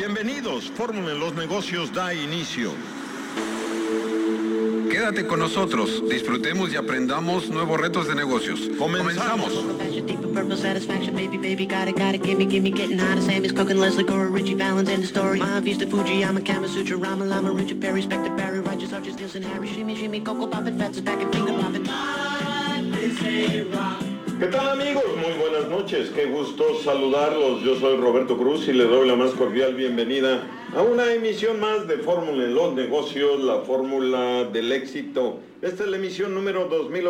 Bienvenidos, Fórmula en los Negocios da inicio. Quédate con nosotros, disfrutemos y aprendamos nuevos retos de negocios. Comenzamos. ¿Qué tal, amigos? Muy buenas noches, qué gusto saludarlos. Yo soy Roberto Cruz y le doy la más cordial bienvenida a una emisión más de Fórmula en los Negocios, la fórmula del éxito. Esta es la emisión número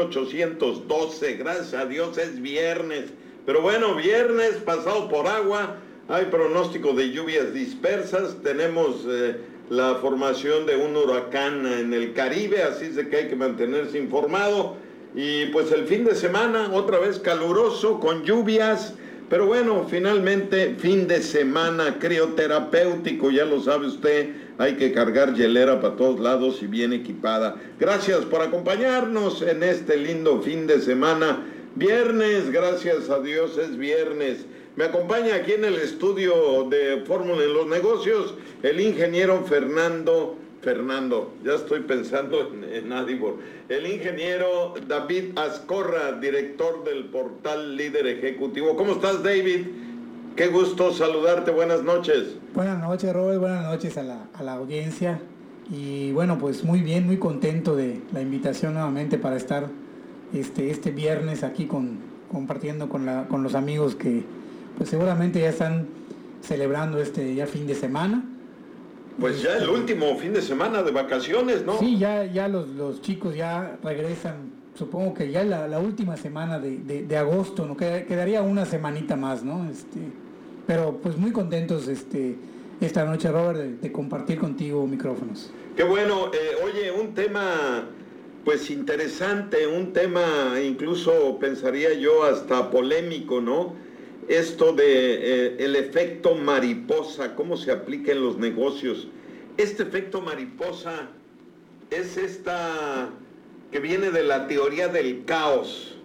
2812, gracias a Dios es viernes. Pero bueno, viernes pasado por agua, hay pronóstico de lluvias dispersas, tenemos la formación de un huracán en el Caribe, así es de que hay que mantenerse informado. Y pues el fin de semana, otra vez caluroso, con lluvias, pero bueno, finalmente fin de semana crioterapéutico, ya lo sabe usted, hay que cargar hielera para todos lados y bien equipada. Gracias por acompañarnos en este lindo fin de semana, viernes, gracias a Dios es viernes. Me acompaña aquí en el estudio de Fórmula en los Negocios el ingeniero Fernando, ya estoy pensando en Adibor. El ingeniero David Azcorra, director del portal Líder Ejecutivo. ¿Cómo estás, David? Qué gusto saludarte, buenas noches. Buenas noches, Robert, buenas noches a la audiencia. Y bueno, pues muy bien, muy contento de la invitación nuevamente para estar este viernes aquí compartiendo con los amigos que pues seguramente ya están celebrando ya fin de semana. Pues ya el último fin de semana de vacaciones, ¿no? Sí, ya los chicos ya regresan, supongo que ya la última semana de agosto, ¿no? Quedaría una semanita más, ¿no? Pero pues muy contentos esta noche, Robert, de compartir contigo micrófonos. Qué bueno, oye, un tema pues interesante, un tema incluso pensaría yo hasta polémico, ¿no? Esto de el efecto mariposa, cómo se aplica en los negocios. Este efecto mariposa es esta que viene de la teoría del caos,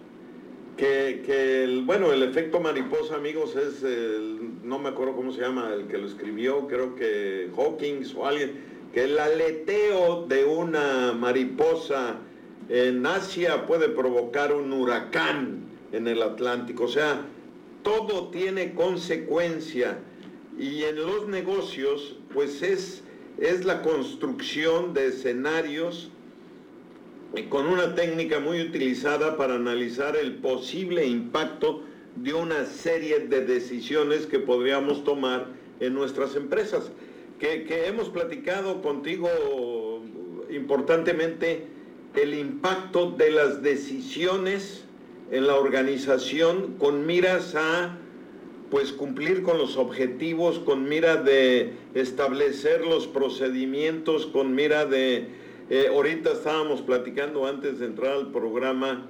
el efecto mariposa, amigos, es no me acuerdo cómo se llama el que lo escribió, creo que Hawkins o alguien, que el aleteo de una mariposa en Asia puede provocar un huracán en el Atlántico, o sea, todo tiene consecuencia, y en los negocios pues es la construcción de escenarios con una técnica muy utilizada para analizar el posible impacto de una serie de decisiones que podríamos tomar en nuestras empresas, que hemos platicado contigo importantemente, el impacto de las decisiones en la organización con miras a pues cumplir con los objetivos, con mira de establecer los procedimientos, con mira de ahorita estábamos platicando antes de entrar al programa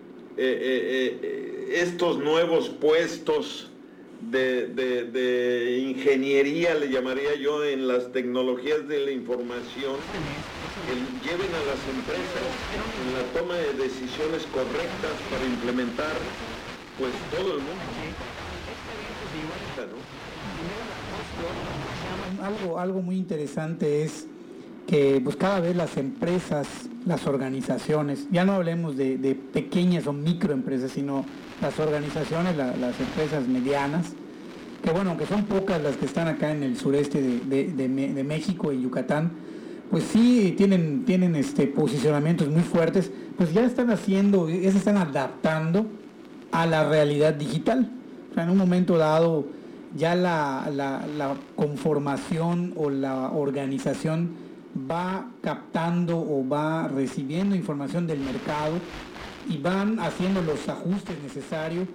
estos nuevos puestos de ingeniería, le llamaría yo, en las tecnologías de la información, que lleven a las empresas en la toma de decisiones correctas para implementar pues todo el mundo. Algo muy interesante es que pues cada vez las empresas, las organizaciones, ya no hablemos de pequeñas o microempresas, sino las organizaciones, las empresas medianas, que bueno, aunque son pocas las que están acá en el sureste de México y Yucatán, pues sí tienen posicionamientos muy fuertes, pues ya se están adaptando a la realidad digital. O sea, en un momento dado ya la conformación o la organización va captando o va recibiendo información del mercado y van haciendo los ajustes necesarios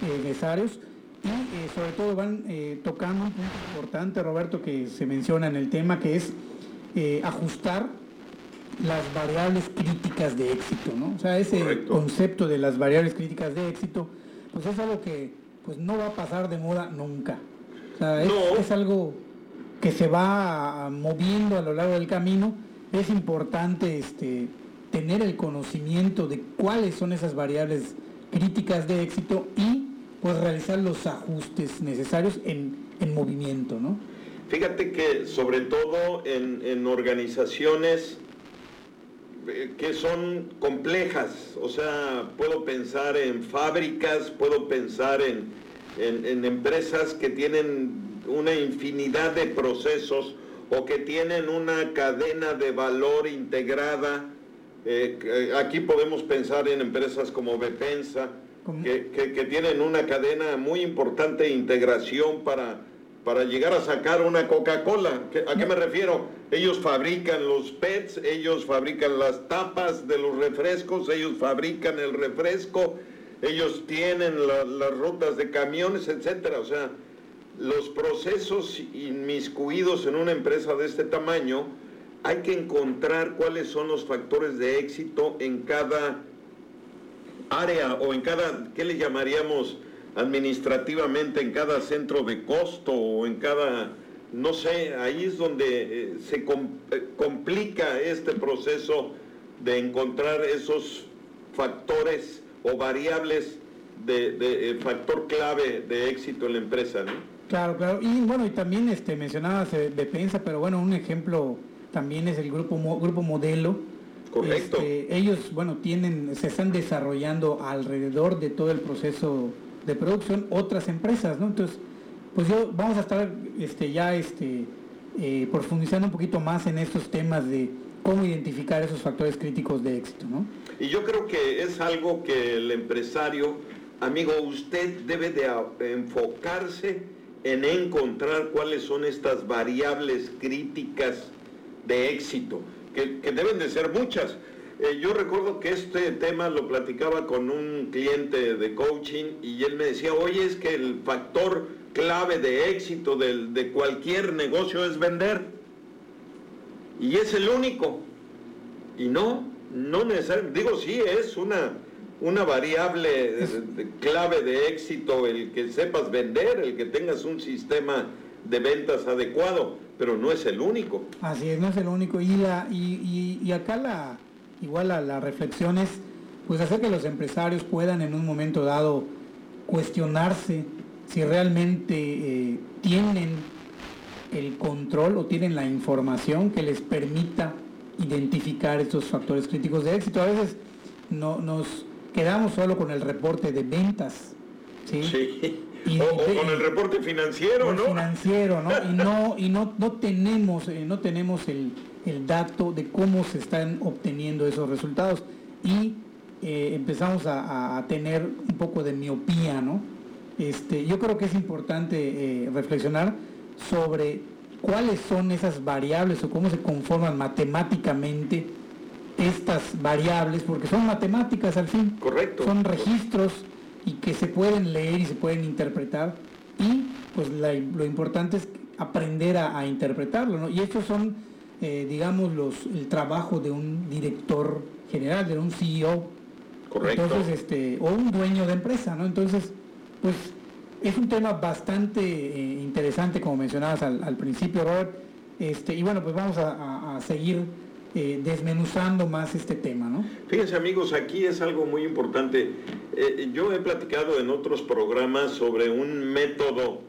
y sobre todo van tocando un punto importante, Roberto, que se menciona en el tema, que es ajustar las variables críticas de éxito, ¿no? O sea, ese Correcto. Concepto de las variables críticas de éxito, pues es algo que pues no va a pasar de moda nunca. O sea, es algo que se va moviendo a lo largo del camino. Es importante tener el conocimiento de cuáles son esas variables críticas de éxito y pues realizar los ajustes necesarios en movimiento, ¿no? Fíjate que sobre todo en organizaciones que son complejas, o sea, puedo pensar en fábricas, puedo pensar en empresas que tienen una infinidad de procesos o que tienen una cadena de valor integrada. Aquí podemos pensar en empresas como Bepensa, que tienen una cadena muy importante de integración para llegar a sacar una Coca-Cola. ¿A qué me refiero? Ellos fabrican los PETs, ellos fabrican las tapas de los refrescos, ellos fabrican el refresco, ellos tienen las rutas de camiones, etcétera. O sea, los procesos inmiscuidos en una empresa de este tamaño, hay que encontrar cuáles son los factores de éxito en cada área o en cada, ¿qué le llamaríamos administrativamente? En cada centro de costo o en cada, no sé, ahí es donde se complica este proceso de encontrar esos factores o variables de factor clave de éxito en la empresa, ¿no? Claro, claro. Y bueno, y también mencionabas Bepensa, pero bueno, un ejemplo también es el grupo Modelo. Correcto. Ellos, bueno, se están desarrollando alrededor de todo el proceso de producción otras empresas, ¿no? Entonces, pues vamos a estar profundizando un poquito más en estos temas de cómo identificar esos factores críticos de éxito, ¿no? Y yo creo que es algo que el empresario, amigo, usted debe de enfocarse en encontrar cuáles son estas variables críticas de éxito, que deben de ser muchas. Yo recuerdo que este tema lo platicaba con un cliente de coaching y él me decía, oye, es que el factor clave de éxito de cualquier negocio es vender. Y es el único. Y no necesariamente, digo, sí, es una variable clave de éxito el que sepas vender, el que tengas un sistema de ventas adecuado, pero no es el único. Así es, no es el único. Y acá la reflexión es pues hacer que los empresarios puedan en un momento dado cuestionarse si realmente tienen el control o tienen la información que les permita identificar estos factores críticos de éxito. A veces nos quedamos solo con el reporte de ventas, ¿sí? Sí. O con el reporte financiero, ¿no? Financiero, ¿no? Y no tenemos el dato de cómo se están obteniendo esos resultados y empezamos a tener un poco de miopía, ¿no? Yo creo que es importante reflexionar sobre cuáles son esas variables o cómo se conforman matemáticamente estas variables, porque son matemáticas al fin. Correcto. Son registros y que se pueden leer y se pueden interpretar y pues lo importante es aprender a interpretarlo, ¿no? Y estos son, digamos, el trabajo de un director general, de un CEO. Correcto. Entonces, o un dueño de empresa, ¿no? Entonces, pues es un tema bastante interesante, como mencionabas al principio, Robert, y bueno, pues vamos a seguir desmenuzando más este tema, ¿no? Fíjense, amigos, aquí es algo muy importante. Yo he platicado en otros programas sobre un método,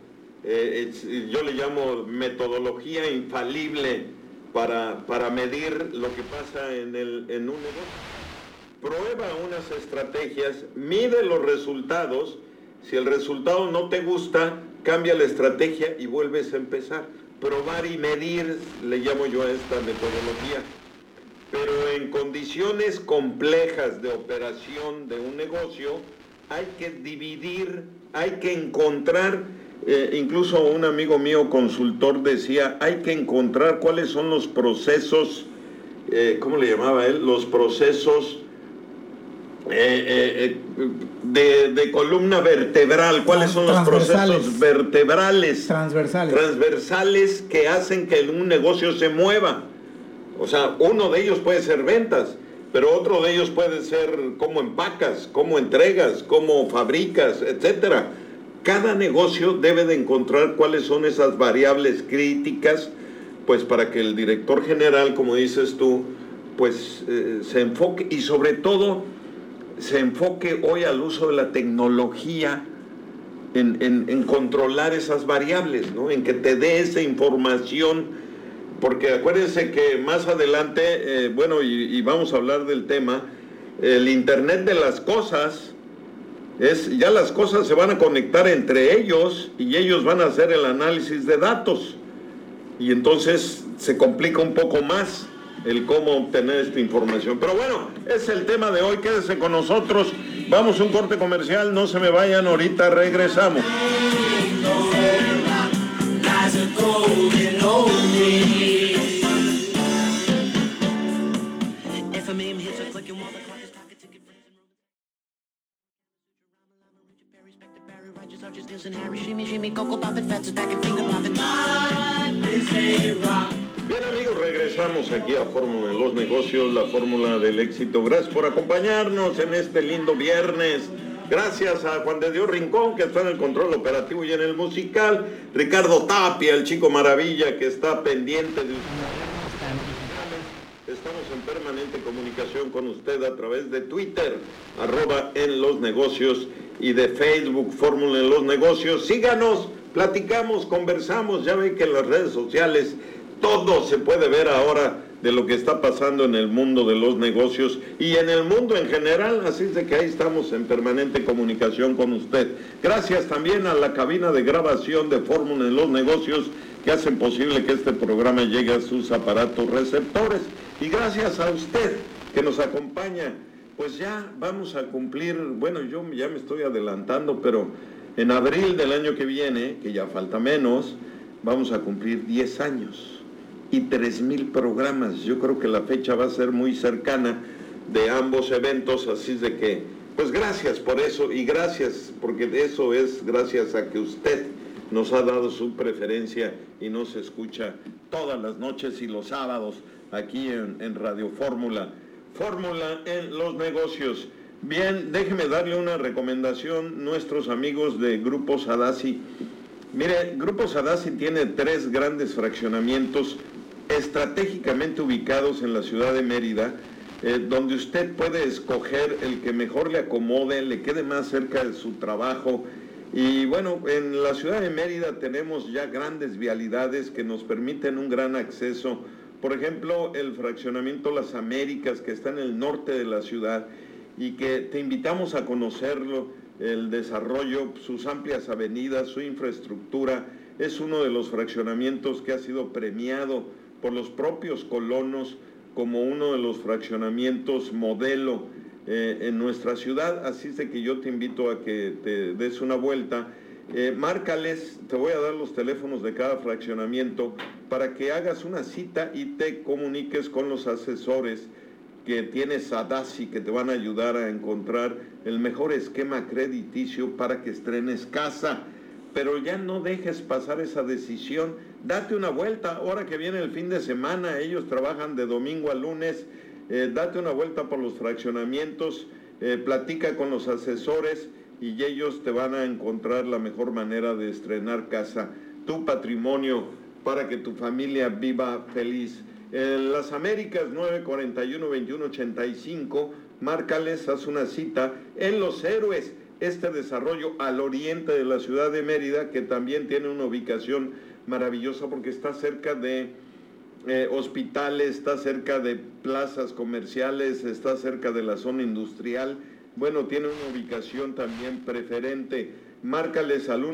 yo le llamo metodología infalible para medir lo que pasa en un negocio. Prueba unas estrategias, mide los resultados. Si el resultado no te gusta, cambia la estrategia y vuelves a empezar. Probar y medir, le llamo yo a esta metodología. Pero en condiciones complejas de operación de un negocio, hay que dividir, hay que encontrar, incluso un amigo mío consultor decía, hay que encontrar cuáles son los procesos, ¿cómo le llamaba él? Los procesos de columna vertebral, cuáles son los procesos vertebrales transversales que hacen que un negocio se mueva. O sea, uno de ellos puede ser ventas, pero otro de ellos puede ser cómo empacas, cómo entregas, cómo fabricas, etcétera. Cada negocio debe de encontrar cuáles son esas variables críticas, pues para que el director general, como dices tú, pues se enfoque y sobre todo se enfoque hoy al uso de la tecnología en controlar esas variables, ¿no? En que te dé esa información, porque acuérdense que más adelante, y vamos a hablar del tema, el Internet de las cosas, ya las cosas se van a conectar entre ellos y ellos van a hacer el análisis de datos. Y entonces se complica un poco más el cómo obtener esta información. Pero bueno, es el tema de hoy, quédese con nosotros. Vamos a un corte comercial, no se me vayan, ahorita regresamos. Bien amigos, regresamos aquí a Fórmula en los Negocios, la fórmula del éxito. Gracias por acompañarnos en este lindo viernes. Gracias a Juan de Dios Rincón, que está en el control operativo y en el musical. Ricardo Tapia, el chico maravilla, que está pendiente de ustedes. Estamos en permanente comunicación con usted a través de Twitter, @enlosnegocios, y de Facebook, Fórmula en los Negocios. Síganos, platicamos, conversamos. Ya ven que en las redes sociales todo se puede ver ahora de lo que está pasando en el mundo de los negocios y en el mundo en general, así es de que ahí estamos en permanente comunicación con usted. Gracias también a la cabina de grabación de Fórmula en los Negocios, que hacen posible que este programa llegue a sus aparatos receptores. Y gracias a usted que nos acompaña. Pues ya vamos a cumplir, yo ya me estoy adelantando, pero en abril del año que viene, que ya falta menos, vamos a cumplir 10 años y 3,000 programas. Yo creo que la fecha va a ser muy cercana de ambos eventos, así es de que, pues gracias por eso, y gracias, porque de eso es gracias a que usted nos ha dado su preferencia y nos escucha todas las noches y los sábados aquí en Radio Fórmula. Fórmula en los Negocios. Bien, déjeme darle una recomendación, nuestros amigos de Grupo Sadassi. Mire, Grupo Sadassi tiene 3 grandes fraccionamientos estratégicamente ubicados en la ciudad de Mérida, donde usted puede escoger el que mejor le acomode, le quede más cerca de su trabajo. Y bueno, en la ciudad de Mérida tenemos ya grandes vialidades que nos permiten un gran acceso. Por ejemplo, el fraccionamiento Las Américas, que está en el norte de la ciudad y que te invitamos a conocerlo, el desarrollo, sus amplias avenidas, su infraestructura. Es uno de los fraccionamientos que ha sido premiado por los propios colonos como uno de los fraccionamientos modelo en nuestra ciudad. Así es de que yo te invito a que te des una vuelta. Márcales, te voy a dar los teléfonos de cada fraccionamiento para que hagas una cita y te comuniques con los asesores que tiene Sadassi, que te van a ayudar a encontrar el mejor esquema crediticio para que estrenes casa. Pero ya no dejes pasar esa decisión, date una vuelta, ahora que viene el fin de semana, ellos trabajan de domingo a lunes, date una vuelta por los fraccionamientos, platica con los asesores y ellos te van a encontrar la mejor manera de estrenar casa, tu patrimonio, para que tu familia viva feliz. En Las Américas, 941-2185, márcales, haz una cita. En Los Héroes, este desarrollo al oriente de la ciudad de Mérida, que también tiene una ubicación maravillosa porque está cerca de hospitales, está cerca de plazas comerciales, está cerca de la zona industrial. Bueno, tiene una ubicación también preferente. Márcales al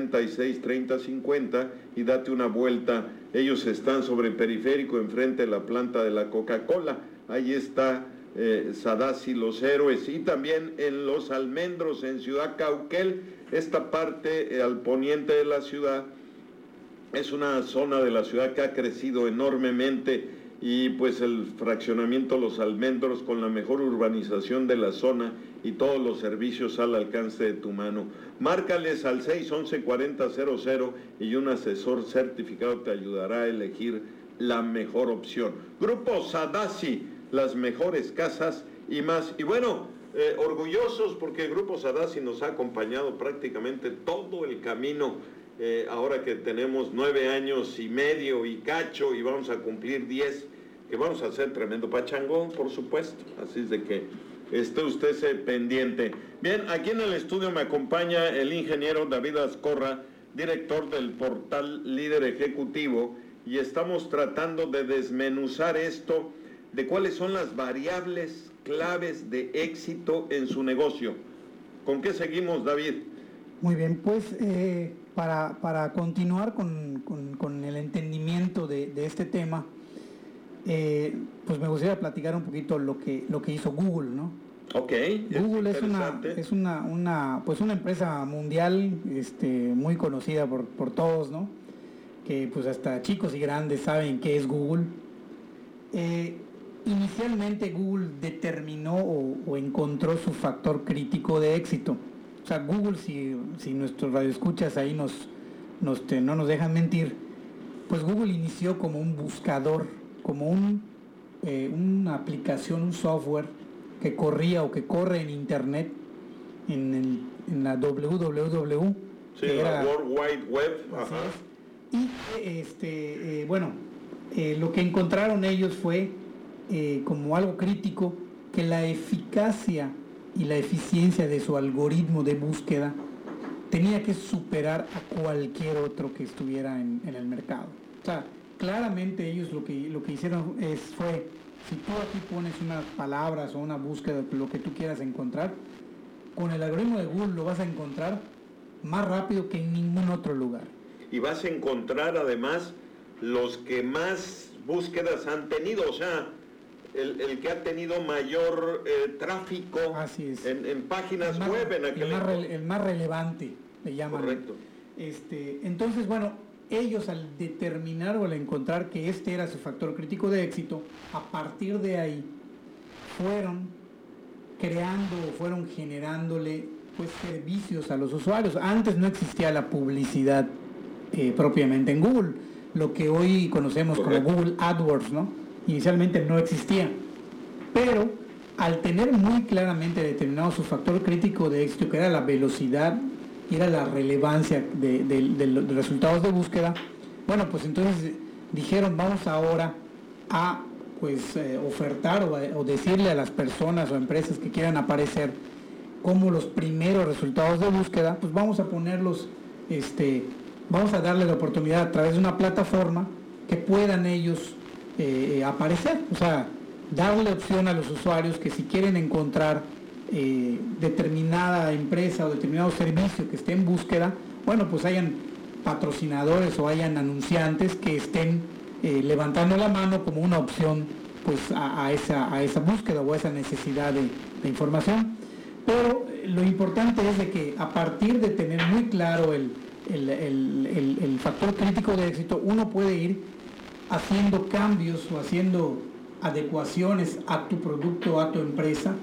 176-3050 y date una vuelta. Ellos están sobre el periférico, enfrente de la planta de la Coca-Cola. Ahí está Sadassi, Los Héroes. Y también en Los Almendros, en Ciudad Cauquel, esta parte al poniente de la ciudad. Es una zona de la ciudad que ha crecido enormemente y pues el fraccionamiento Los Almendros con la mejor urbanización de la zona y todos los servicios al alcance de tu mano. Márcales al 611-4000 y un asesor certificado te ayudará a elegir la mejor opción. Grupo Sadassi, las mejores casas y más. Y bueno, orgullosos porque el Grupo Sadassi nos ha acompañado prácticamente todo el camino. Ahora que tenemos 9 años y medio y cacho y vamos a cumplir 10, que vamos a hacer tremendo pachangón, por supuesto. Así es de que esté usted pendiente. Bien, aquí en el estudio me acompaña el ingeniero David Azcorra, director del portal Líder Ejecutivo, y estamos tratando de desmenuzar esto de cuáles son las variables claves de éxito en su negocio. ¿Con qué seguimos, David? Muy bien, pues para continuar con el entendimiento de este tema, pues me gustaría platicar un poquito lo que hizo Google, ¿no? Ok. Google es una empresa mundial, muy conocida por todos, ¿no? Que pues hasta chicos y grandes saben qué es Google. Inicialmente Google determinó o encontró su factor crítico de éxito. O sea, Google, si nuestros radioescuchas ahí no nos dejan mentir, pues Google inició como un buscador, como una aplicación, un software que corría o que corre en internet, en la www. Sí, la World Wide Web. Ajá. Y lo que encontraron ellos fue como algo crítico, que la eficacia y la eficiencia de su algoritmo de búsqueda tenía que superar a cualquier otro que estuviera en el mercado. O sea, claramente ellos lo que hicieron fue, si tú aquí pones unas palabras o una búsqueda, lo que tú quieras encontrar, con el algoritmo de Google lo vas a encontrar más rápido que en ningún otro lugar. Y vas a encontrar además los que más búsquedas han tenido, o sea, el que ha tenido mayor tráfico. Así es. En páginas web en aquel el más relevante, le llaman. Correcto. Entonces, bueno, ellos al determinar o al encontrar que este era su factor crítico de éxito, a partir de ahí fueron generándole pues servicios a los usuarios. Antes no existía la publicidad propiamente en Google, lo que hoy conocemos como Google AdWords, ¿no? Inicialmente no existía, pero al tener muy claramente determinado su factor crítico de éxito, que era la velocidad y era la relevancia de los resultados de búsqueda, bueno, pues entonces dijeron, vamos ahora a ofertar o decirle a las personas o empresas que quieran aparecer como los primeros resultados de búsqueda, pues vamos a ponerlos, vamos a darle la oportunidad a través de una plataforma que puedan ellos aparecer, o sea, darle opción a los usuarios que si quieren encontrar determinada empresa o determinado servicio que esté en búsqueda, bueno, pues hayan patrocinadores o hayan anunciantes que estén levantando la mano como una opción pues a esa búsqueda o a esa necesidad de información. Pero lo importante es de que a partir de tener muy claro el factor crítico de éxito, uno puede ir haciendo cambios o haciendo adecuaciones a tu producto o a tu empresa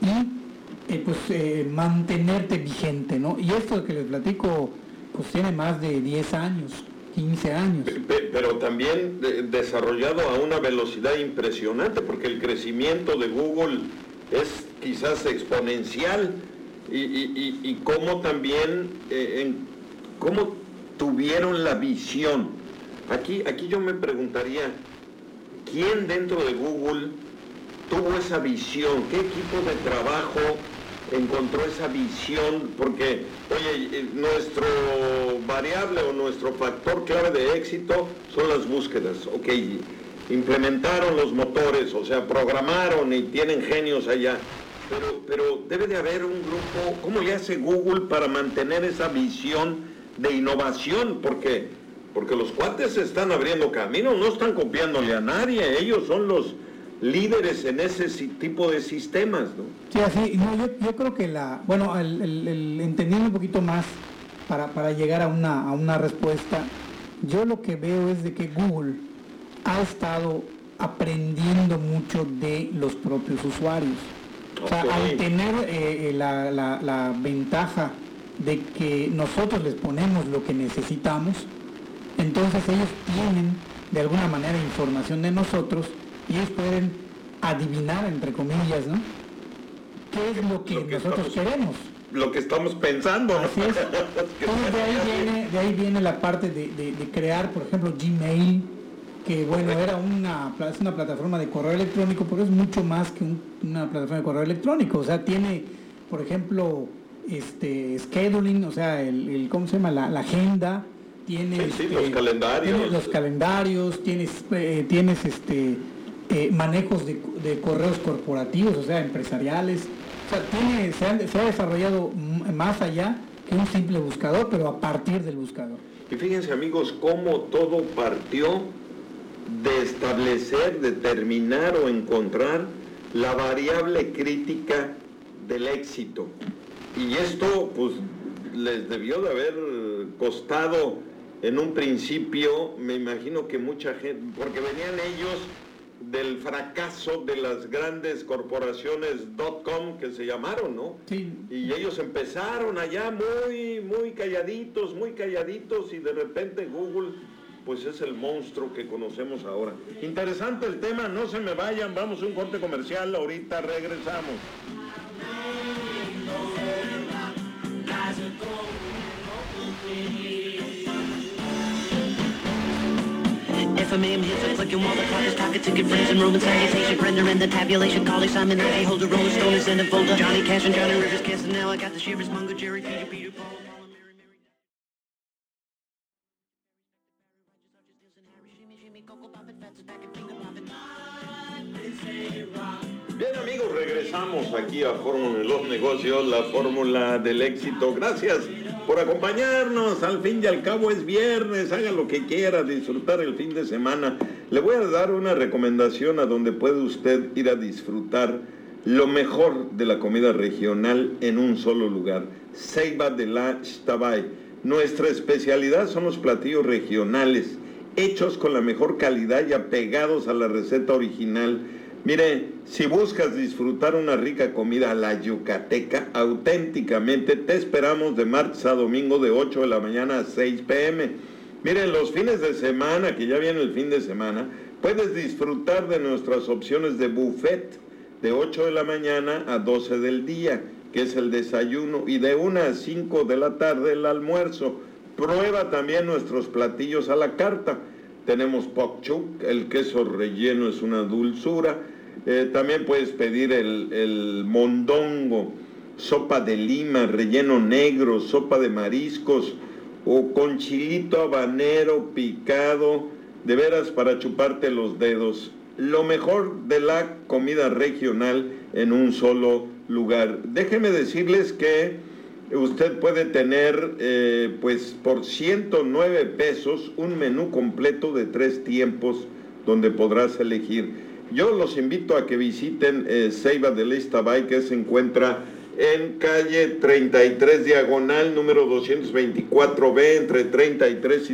y mantenerte vigente, ¿no? Y esto que les platico pues tiene más de 10 años, 15 años. Pero también desarrollado a una velocidad impresionante, porque el crecimiento de Google es quizás exponencial y cómo también, cómo tuvieron la visión. Aquí yo me preguntaría, ¿quién dentro de Google tuvo esa visión? ¿Qué equipo de trabajo encontró esa visión? Porque, oye, nuestro variable o nuestro factor clave de éxito son las búsquedas. Ok, implementaron los motores, o sea, programaron y tienen genios allá. Pero debe de haber un grupo, ¿cómo le hace Google para mantener esa visión de innovación? Porque los cuates se están abriendo camino, no están copiándole a nadie, ellos son los líderes en ese tipo de sistemas, ¿no? Sí, así, no, yo creo que entendiendo un poquito más para llegar a una respuesta, yo lo que veo es de que Google ha estado aprendiendo mucho de los propios usuarios. O sea, al tener la ventaja de que nosotros les ponemos lo que necesitamos, entonces ellos tienen de alguna manera información de nosotros y ellos pueden adivinar, entre comillas, ¿no? ¿Qué es lo que nosotros queremos? Lo que estamos pensando. Así es. Entonces de ahí viene la parte de crear, por ejemplo, Gmail, que bueno, era una plataforma de correo electrónico, pero es mucho más que una plataforma de correo electrónico. O sea, tiene, por ejemplo, scheduling, o sea, ¿cómo se llama? La agenda, tiene los calendarios. Tienes los calendarios, tienes manejos de correos corporativos, o sea, empresariales. O sea, se ha desarrollado más allá que un simple buscador, pero a partir del buscador. Y fíjense, amigos, cómo todo partió de establecer, determinar o encontrar la variable crítica del éxito. Y esto, pues, les debió de haber costado en un principio, me imagino que mucha gente, porque venían ellos del fracaso de las grandes corporaciones .com que se llamaron, ¿no? Sí. Y ellos empezaron allá muy calladitos, y de repente Google, pues es el monstruo que conocemos ahora. Interesante el tema, no se me vayan, vamos a un corte comercial, ahorita regresamos. FMAM hits are clicking while the clock is talking, ticket friends and Roman salutation, Brenda and the tabulation, calling Simon Ray, holds a Rolling Stone is in a folder, Johnny Cash and Johnny Rivers kissing, now I got the shivers, Mungo, Jerry, Peter, Paul, Mary, Bien, amigos, regresamos aquí a Fórmula de los Negocios, la fórmula del éxito. Gracias por acompañarnos. Al fin y al cabo es viernes, haga lo que quiera, disfrutar el fin de semana. Le voy a dar una recomendación a donde puede usted ir a disfrutar lo mejor de la comida regional en un solo lugar. Ceiba de la Ixtabay. Nuestra especialidad son los platillos regionales, hechos con la mejor calidad y apegados a la receta original. Mire, si buscas disfrutar una rica comida a la yucateca, auténticamente te esperamos de martes a domingo de 8 de la mañana a 6 p.m. Miren, los fines de semana, que ya viene el fin de semana, puedes disfrutar de nuestras opciones de buffet de 8 de la mañana a 12 del día, que es el desayuno, y de 1 a 5 de la tarde el almuerzo. Prueba también nuestros platillos a la carta. Tenemos pokchuk, el queso relleno es una dulzura. También puedes pedir el mondongo, sopa de lima, relleno negro, sopa de mariscos o con chilito habanero picado, de veras para chuparte los dedos. Lo mejor de la comida regional en un solo lugar. Déjenme decirles que usted puede tener, pues por 109 pesos, un menú completo de 3 tiempos donde podrás elegir. Yo los invito a que visiten Ceiba de la Ixtabay, que se encuentra en calle 33 diagonal, número 224B, entre 33 y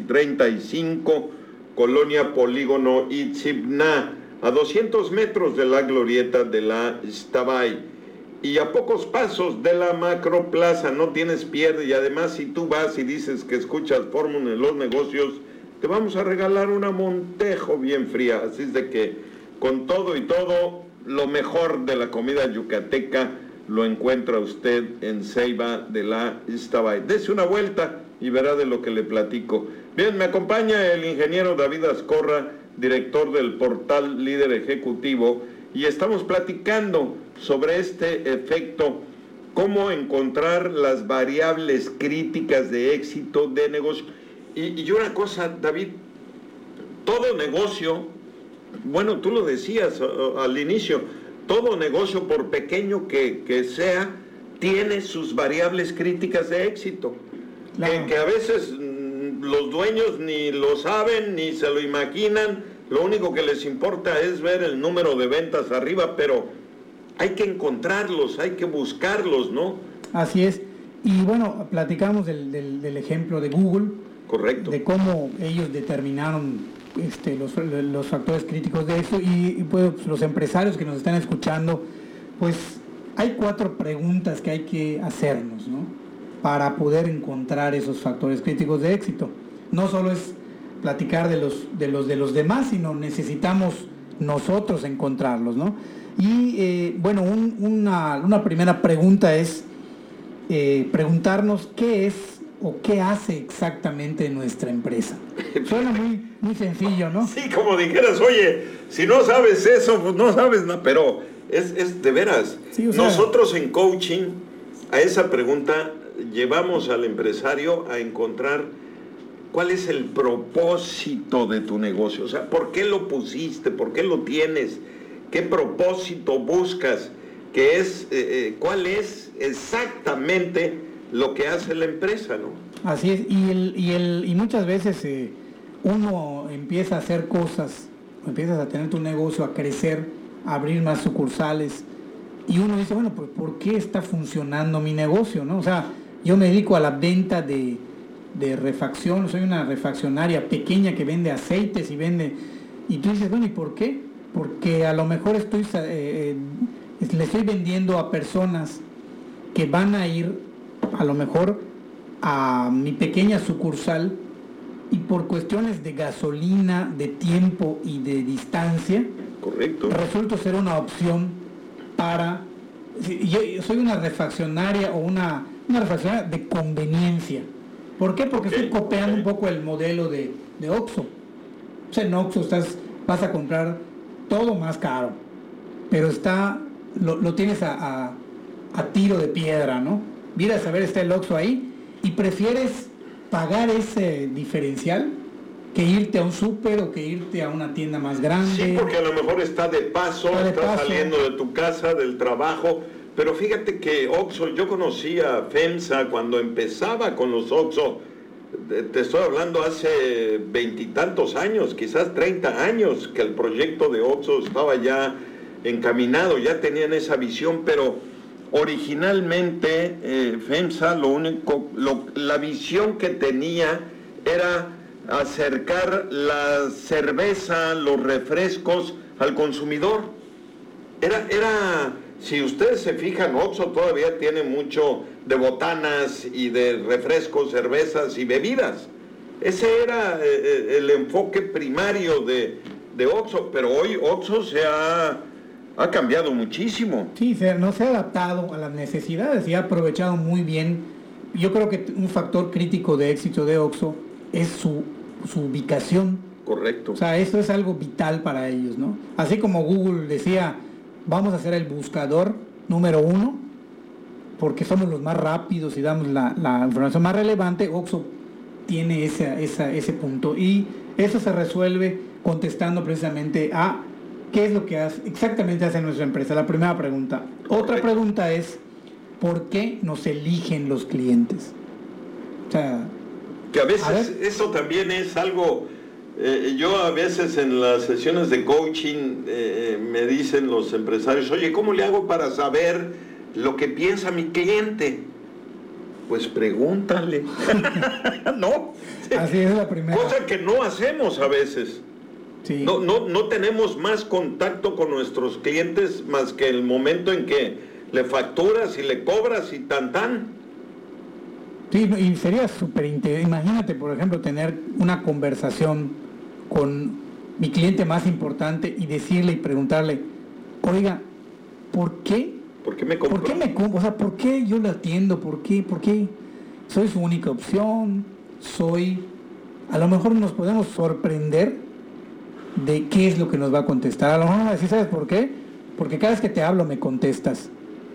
35, Colonia Polígono Itzibná, a 200 metros de la glorieta de la Ixtabay. Y a pocos pasos de la Macroplaza, no tienes pierde. Y además, si tú vas y dices que escuchas Fórmula de los Negocios, te vamos a regalar una Montejo bien fría. Así es de que, con todo y todo, lo mejor de la comida yucateca lo encuentra usted en Ceiba de la Ixtabay. Dese una vuelta y verá de lo que le platico. Bien, me acompaña el ingeniero David Azcorra, director del portal Líder Ejecutivo, y estamos platicando sobre este efecto, cómo encontrar las variables críticas de éxito de negocio. Y una cosa, David, todo negocio, bueno, tú lo decías al inicio, todo negocio, por pequeño que sea, tiene sus variables críticas de éxito. Claro. Que a veces los dueños ni lo saben, ni se lo imaginan, lo único que les importa es ver el número de ventas arriba, pero hay que encontrarlos, hay que buscarlos, ¿no? Así es. Y bueno, platicamos del ejemplo de Google. Correcto. De cómo ellos determinaron los factores críticos de eso y pues los empresarios que nos están escuchando, pues hay 4 preguntas que hay que hacernos, ¿no? Para poder encontrar esos factores críticos de éxito. No solo es platicar de los demás, sino necesitamos nosotros encontrarlos, ¿no? Y bueno, una primera pregunta es preguntarnos qué es o qué hace exactamente nuestra empresa? Suena muy sencillo, ¿no? Sí, como dijeras, oye, si no sabes eso, pues no sabes nada, pero es de veras. Sí, o sea, nosotros en coaching, a esa pregunta, llevamos al empresario a encontrar cuál es el propósito de tu negocio. O sea, ¿por qué lo pusiste? ¿Por qué lo tienes? ¿Qué propósito buscas? ¿Qué es, cuál es exactamente lo que hace la empresa, ¿no? Así es, y muchas veces uno empieza a hacer cosas, empiezas a tener tu negocio, a crecer, a abrir más sucursales, y uno dice, bueno, pues ¿por qué está funcionando mi negocio, no? O sea, yo me dedico a la venta de refacción, soy una refaccionaria pequeña que vende aceites y tú dices, bueno, ¿y por qué? Porque a lo mejor le estoy vendiendo a personas que van a ir a lo mejor a mi pequeña sucursal y por cuestiones de gasolina, de tiempo y de distancia, correcto, resulta ser una opción para... Yo soy una refaccionaria o una refaccionaria de conveniencia. ¿Por qué? Porque estoy copiando un poco el modelo de Oxxo. O sea, en Oxxo vas a comprar todo más caro, pero lo tienes a tiro de piedra, ¿no? Miras a ver, está el Oxxo ahí y prefieres pagar ese diferencial que irte a un súper o que irte a una tienda más grande. Sí, porque a lo mejor está de paso, está saliendo de tu casa, del trabajo. Pero fíjate que Oxxo, yo conocí a FEMSA cuando empezaba con los Oxxo. Te estoy hablando hace 20 y tantos años, quizás 30 años, que el proyecto de Oxxo estaba ya encaminado, ya tenían esa visión, pero originalmente FEMSA la visión que tenía era acercar la cerveza, los refrescos al consumidor. Si ustedes se fijan, Oxxo todavía tiene mucho de botanas y de refrescos, cervezas y bebidas. Ese era el enfoque primario de Oxxo, pero hoy Oxxo ha cambiado muchísimo. Sí, se ha adaptado a las necesidades y ha aprovechado muy bien. Yo creo que un factor crítico de éxito de Oxxo es su ubicación. Correcto. O sea, esto es algo vital para ellos, ¿no? Así como Google decía, vamos a ser el buscador número 1, porque somos los más rápidos y damos la información más relevante, Oxxo tiene ese punto. Y eso se resuelve contestando precisamente a qué es lo que exactamente hace nuestra empresa. La primera pregunta. Correcto. Otra pregunta es, ¿por qué nos eligen los clientes? O sea, que a veces eso también es algo... yo a veces en las sesiones de coaching me dicen los empresarios, oye, ¿cómo le hago para saber lo que piensa mi cliente? Pues pregúntale. ¿No? Así es la primera. Cosa que no hacemos a veces. Sí. No tenemos más contacto con nuestros clientes más que el momento en que le facturas y le cobras y tan. Sí, y sería súper interesante. Imagínate, por ejemplo, tener una conversación con mi cliente más importante y decirle y preguntarle, oiga, ¿por qué? ¿Por qué me compro? O sea, ¿por qué yo le atiendo? ¿Por qué? ¿Soy su única opción? A lo mejor nos podemos sorprender de qué es lo que nos va a contestar. A lo mejor me va a decir, ¿sabes por qué? Porque cada vez que te hablo me contestas.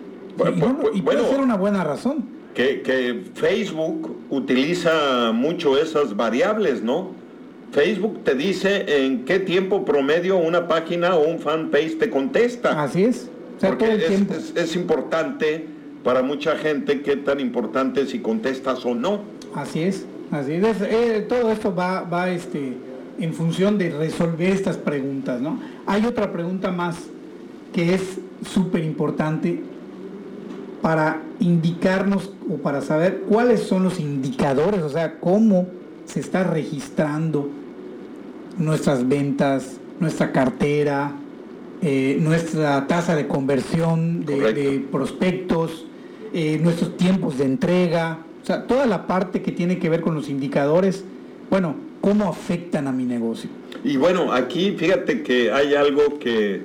Y puede ser una buena razón. Que Facebook utiliza mucho esas variables, ¿no? Facebook te dice en qué tiempo promedio una página o un fanpage te contesta. Así es. O sea, porque todo el tiempo. Es importante para mucha gente qué tan importante es si contestas o no. Así es. Todo esto va en función de resolver estas preguntas, ¿no? Hay otra pregunta más que es súper importante para indicarnos o para saber cuáles son los indicadores, o sea, cómo se está registrando nuestras ventas, nuestra cartera, nuestra tasa de conversión de prospectos, nuestros tiempos de entrega, o sea, toda la parte que tiene que ver con los indicadores, bueno, cómo afectan a mi negocio. Y bueno, aquí fíjate que hay algo que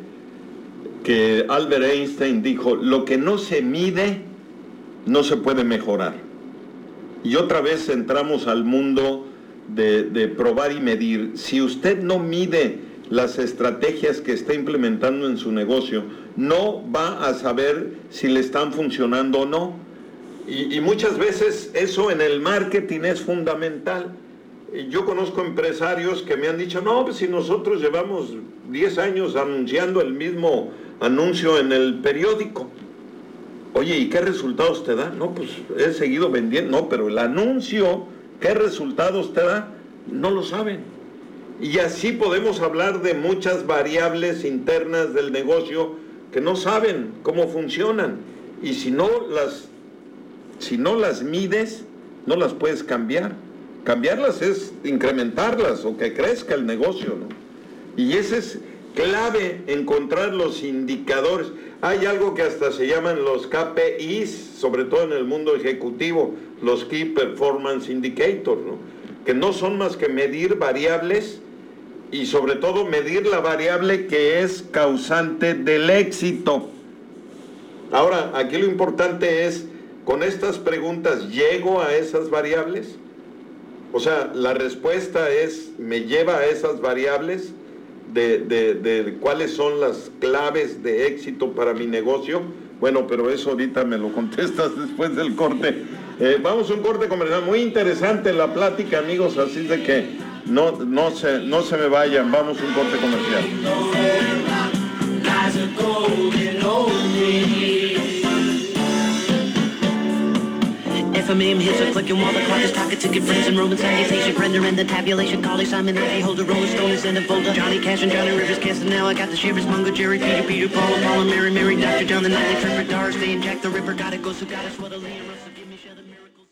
Albert Einstein dijo, lo que no se mide no se puede mejorar. y otra vez entramos al mundo de probar y medir. Si usted no mide las estrategias que está implementando en su negocio, no va a saber si le están funcionando o no. Y muchas veces eso en el marketing es fundamental. Yo conozco empresarios que me han dicho, no, pues si nosotros llevamos 10 años anunciando el mismo anuncio en el periódico. Oye, ¿y qué resultados te da? No, pues he seguido vendiendo. No, pero el anuncio, ¿qué resultados te da? No lo saben. Y así podemos hablar de muchas variables internas del negocio que no saben cómo funcionan. Y si no las mides, no las puedes cambiar. Cambiarlas es incrementarlas o que crezca el negocio, ¿no? Y ese es clave, encontrar los indicadores. Hay algo que hasta se llaman los KPIs, sobre todo en el mundo ejecutivo, los Key Performance Indicators, ¿no? Que no son más que medir variables y sobre todo medir la variable que es causante del éxito. Ahora, aquí lo importante es, con estas preguntas, ¿llego a esas variables? O sea, la respuesta es, ¿me lleva a esas variables de cuáles son las claves de éxito para mi negocio? Bueno, pero eso ahorita me lo contestas después del corte. Vamos a un corte comercial. Muy interesante la plática, amigos, así de que no se me vayan. Vamos a un corte comercial. FMM hits are clicking while the clock is talking, ticket friends and Roman salutation, render and the tabulation, Carly Simon, Ivy Holder, Rolling Stone is in the folder, Johnny Cash and Johnny Rivers kissing, now I got the Shivers, Mungo, Jerry, Peter, Paul, Mary, Dr. John, the Nightly Tripper, Doris Day and Jack the Ripper, got it, goes who got us, what a Liam Russell, give me share the miracles.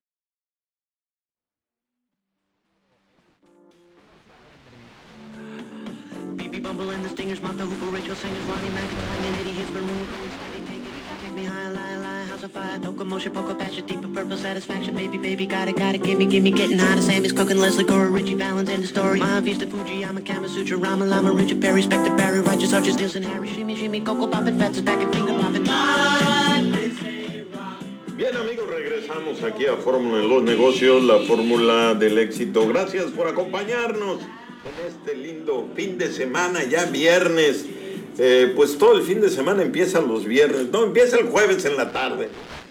BB Bumble and the Stingers, Martha Hooper, Rachel Singers, Lonnie McIntyre, and Eddie Hisper, Moon, take me high, lie, house of fire, Toka Motion, Poker Passion, deeper purple satisfaction, baby, got it, gimme, getting hot, Sammy's cooking, Leslie Cora, Richie Valens, and the story, Maha Vista, Fuji, I'm a Kama Sutra, Rama Lama, Richard Perry, Spectre Barry, Righteous Arches, Nielsen, Harry, Shimmy, Coco Poppin', Fats, back and finger poppin'. Bien, amigos, regresamos aquí a Fórmula en los Negocios, la fórmula del éxito. Gracias por acompañarnos en este lindo fin de semana, ya viernes. Pues todo el fin de semana empieza los viernes, no, empieza el jueves en la tarde.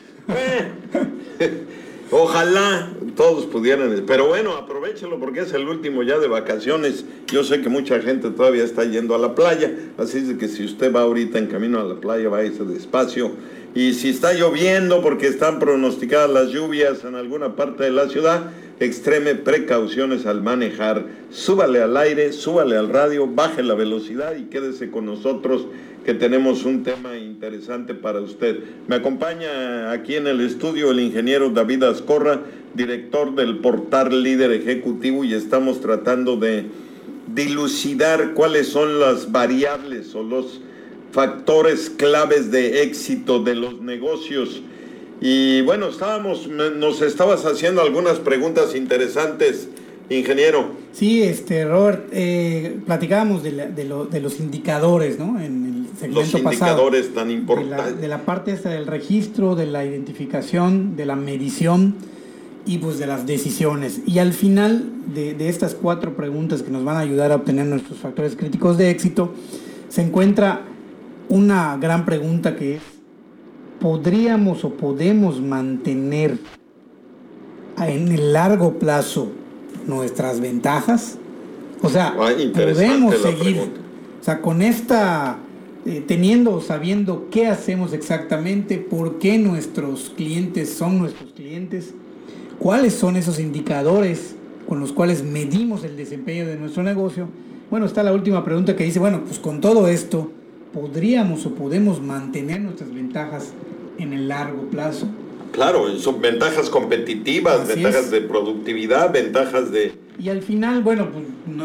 Ojalá todos pudieran, pero bueno, aprovechenlo porque es el último ya de vacaciones. Yo sé que mucha gente todavía está yendo a la playa, así es de que si usted va ahorita en camino a la playa, váyase despacio. Y si está lloviendo porque están pronosticadas las lluvias en alguna parte de la ciudad, extreme precauciones al manejar. Súbale al aire, súbale al radio, baje la velocidad y quédese con nosotros que tenemos un tema interesante para usted. Me acompaña aquí en el estudio el ingeniero David Azcorra, director del portal Líder Ejecutivo, y estamos tratando de dilucidar cuáles son las variables o los factores claves de éxito de los negocios. Y bueno, nos estabas haciendo algunas preguntas interesantes, ingeniero. Sí, Robert, platicábamos de los indicadores, ¿no? En el segmento los indicadores pasado, tan importantes. De la parte esta del registro, de la identificación, de la medición y pues de las decisiones. Y al final de estas 4 preguntas que nos van a ayudar a obtener nuestros factores críticos de éxito, se encuentra una gran pregunta que es: ¿podríamos o podemos mantener en el largo plazo nuestras ventajas? O sea, podemos seguir, o sea, con esta, sabiendo qué hacemos exactamente, por qué nuestros clientes son nuestros clientes, cuáles son esos indicadores con los cuales medimos el desempeño de nuestro negocio. Bueno, está la última pregunta que dice, bueno, pues con todo esto, ¿podríamos o podemos mantener nuestras ventajas en el largo plazo? Claro, son ventajas competitivas, así ventajas es. De productividad, ventajas de... Y al final, bueno, pues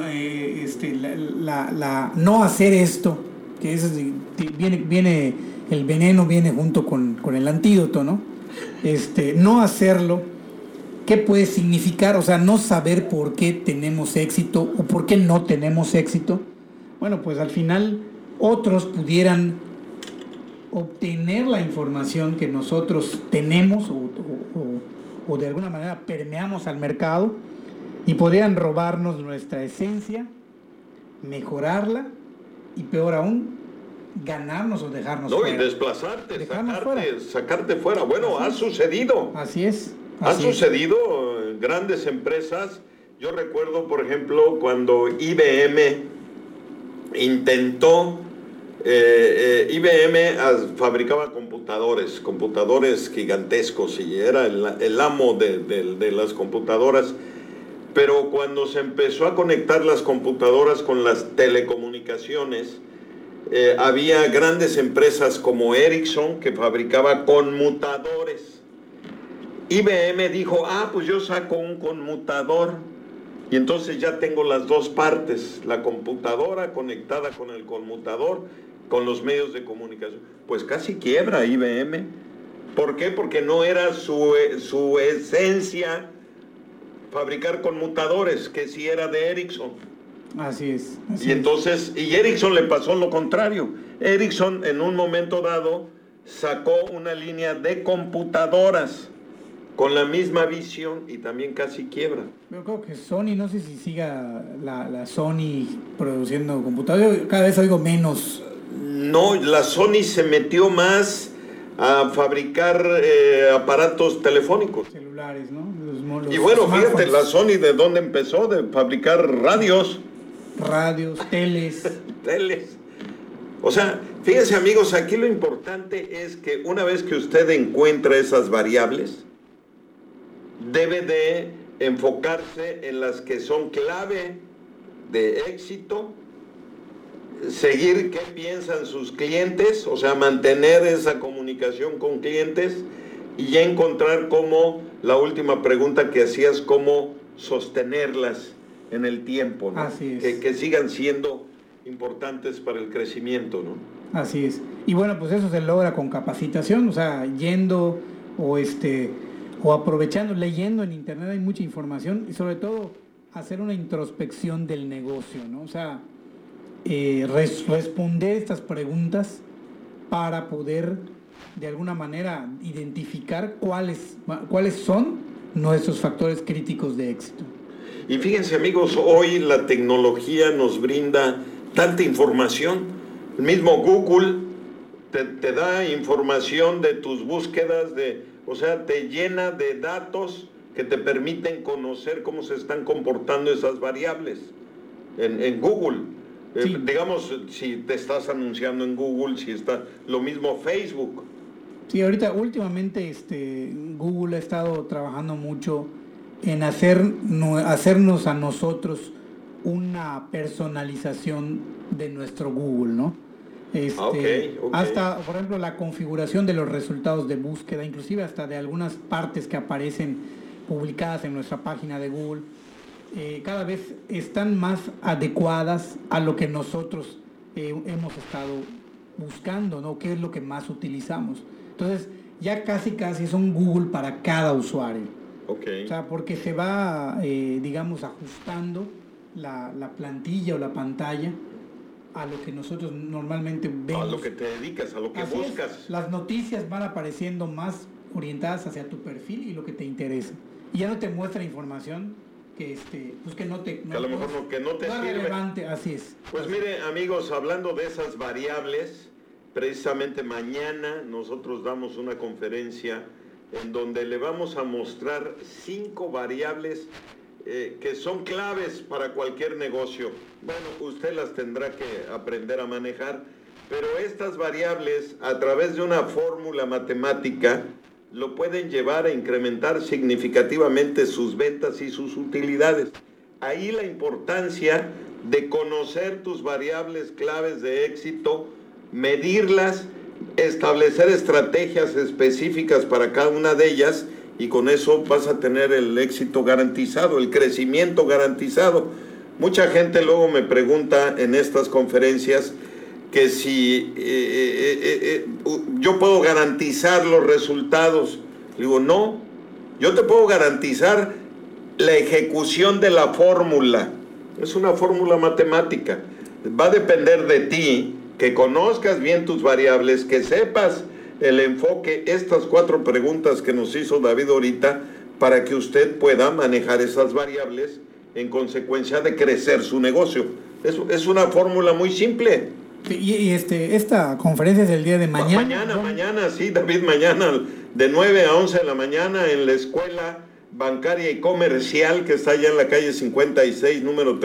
no hacer esto, que eso viene el veneno viene junto con el antídoto, ¿no? No hacerlo, ¿qué puede significar? O sea, no saber por qué tenemos éxito o por qué no tenemos éxito. Bueno, pues al final otros pudieran obtener la información que nosotros tenemos o de alguna manera permeamos al mercado y podrían robarnos nuestra esencia, mejorarla y peor aún, ganarnos o dejarnos fuera. Y desplazarte, sacarte fuera. Bueno, ha sucedido. Así es. Ha sucedido grandes empresas. Yo recuerdo, por ejemplo, cuando IBM intentó, IBM fabricaba computadores gigantescos y era el amo de las computadoras. Pero cuando se empezó a conectar las computadoras con las telecomunicaciones, había grandes empresas como Ericsson que fabricaba conmutadores. IBM dijo, pues yo saco un conmutador y entonces ya tengo las dos partes, la computadora conectada con el conmutador, con los medios de comunicación. Pues casi quiebra IBM. ¿Por qué? Porque no era su esencia fabricar conmutadores, que sí era de Ericsson. Así es. Y entonces, Ericsson le pasó lo contrario. Ericsson en un momento dado sacó una línea de computadoras con la misma visión y también casi quiebra. Yo creo que Sony, no sé si siga la Sony produciendo computadores, cada vez oigo menos. No, la Sony se metió más a fabricar aparatos telefónicos. Celulares, ¿no? Y bueno, fíjate, la Sony ¿de dónde empezó? De fabricar radios, teles. O sea, fíjense amigos, aquí lo importante es que una vez que usted encuentra esas variables, debe de enfocarse en las que son clave de éxito, seguir qué piensan sus clientes, o sea, mantener esa comunicación con clientes y ya encontrar cómo, la última pregunta que hacías, cómo sostenerlas en el tiempo, ¿no? Así es. Que sigan siendo importantes para el crecimiento, ¿no? Así es. Y bueno, pues eso se logra con capacitación, o sea, yendo o aprovechando, leyendo en internet hay mucha información y sobre todo hacer una introspección del negocio, ¿no? O sea, responder estas preguntas para poder de alguna manera identificar cuáles son nuestros factores críticos de éxito. Y fíjense amigos, hoy la tecnología nos brinda tanta información. El mismo Google te da información de tus búsquedas, o sea, te llena de datos que te permiten conocer cómo se están comportando esas variables en Google. Sí. Digamos, si te estás anunciando en Google, si está lo mismo Facebook. Sí, últimamente Google ha estado trabajando mucho en hacernos a nosotros una personalización de nuestro Google, ¿no? Okay. Hasta, por ejemplo, la configuración de los resultados de búsqueda, inclusive hasta de algunas partes que aparecen publicadas en nuestra página de Google, cada vez están más adecuadas a lo que nosotros hemos estado buscando, ¿no? ¿Qué es lo que más utilizamos? Entonces, ya casi es un Google para cada usuario. Okay. O sea, porque se va, ajustando la plantilla o la pantalla a lo que nosotros normalmente vemos. A lo que te dedicas, a lo que buscas. Las noticias van apareciendo más orientadas hacia tu perfil y lo que te interesa. Y ya no te muestra información que no te sirve. Relevante, así es. Pues mire, amigos, hablando de esas variables, precisamente mañana nosotros damos una conferencia en donde le vamos a mostrar 5 variables que son claves para cualquier negocio. Bueno, usted las tendrá que aprender a manejar, pero estas variables, a través de una fórmula matemática, lo pueden llevar a incrementar significativamente sus ventas y sus utilidades. Ahí la importancia de conocer tus variables claves de éxito, medirlas, establecer estrategias específicas para cada una de ellas, y con eso vas a tener el éxito garantizado, el crecimiento garantizado. Mucha gente luego me pregunta en estas conferencias que si yo puedo garantizar los resultados. Digo, no, yo te puedo garantizar la ejecución de la fórmula. Es una fórmula matemática. Va a depender de ti que conozcas bien tus variables, que sepas el enfoque. Estas 4 preguntas que nos hizo David ahorita para que usted pueda manejar esas variables en consecuencia de crecer su negocio. Es una fórmula muy simple. Y esta conferencia es el día de mañana. Mañana, sí, David, mañana, de 9 a 11 de la mañana en la Escuela Bancaria y Comercial, que está allá en la calle 56, número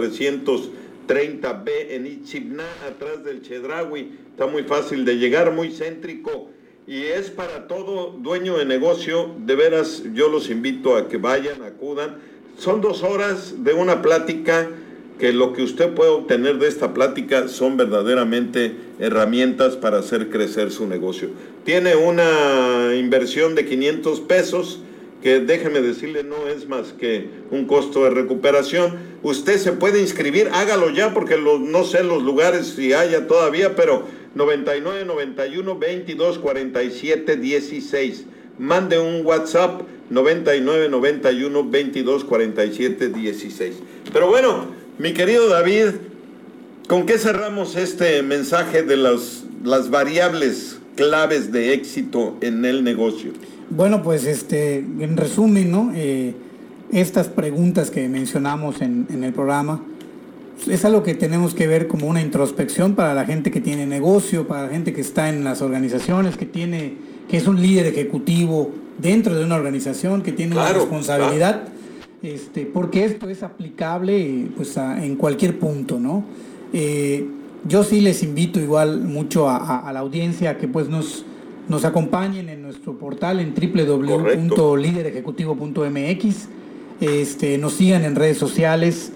330B, en Ixibná, atrás del Chedraui. Está muy fácil de llegar, muy céntrico, y es para todo dueño de negocio. De veras, yo los invito a que vayan, acudan. Son 2 horas de una plática, que lo que usted puede obtener de esta plática son verdaderamente herramientas para hacer crecer su negocio. Tiene una inversión de 500 pesos, que déjeme decirle, no es más que un costo de recuperación. Usted se puede inscribir, hágalo ya, porque no sé los lugares si haya todavía, pero 99 91 22 47 16. Mande un WhatsApp 99 91 22 47 16. Pero bueno, mi querido David, ¿con qué cerramos este mensaje de las variables claves de éxito en el negocio? Bueno, pues en resumen, ¿no? Estas preguntas que mencionamos en el programa es algo que tenemos que ver como una introspección para la gente que tiene negocio, para la gente que está en las organizaciones, que es un líder ejecutivo dentro de una organización, que tiene una responsabilidad, porque esto es aplicable pues en cualquier punto, ¿no? Yo sí les invito igual mucho a la audiencia que pues nos acompañen en nuestro portal en www.liderejecutivo.mx, nos sigan en redes sociales,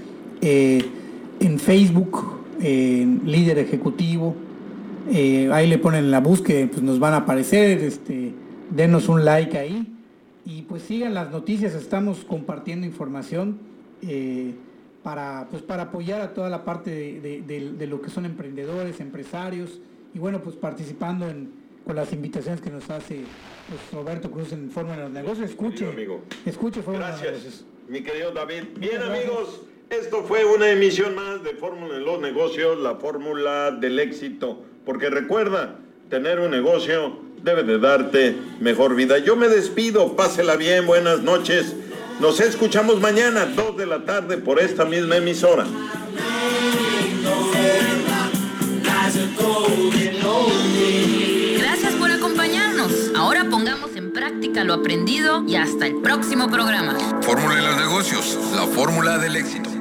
en Facebook, en Líder Ejecutivo, ahí le ponen la búsqueda, pues nos van a aparecer, denos un like ahí y pues sigan las noticias. Estamos compartiendo información para apoyar a toda la parte de lo que son emprendedores, empresarios, y bueno, pues participando con las invitaciones que nos hace pues, Roberto Cruz en Fórmula de los Negocios. Escuche Fórmula de los Negocios. Gracias, mi querido David. Bien, amigos, esto fue una emisión más de Fórmula de los Negocios, la fórmula del éxito. Porque recuerda, tener un negocio debe de darte mejor vida. Yo me despido, pásela bien, buenas noches. Nos escuchamos mañana, 2 de la tarde, por esta misma emisora. Gracias por acompañarnos. Ahora pongamos en práctica lo aprendido y hasta el próximo programa. Fórmula de los Negocios, la fórmula del éxito.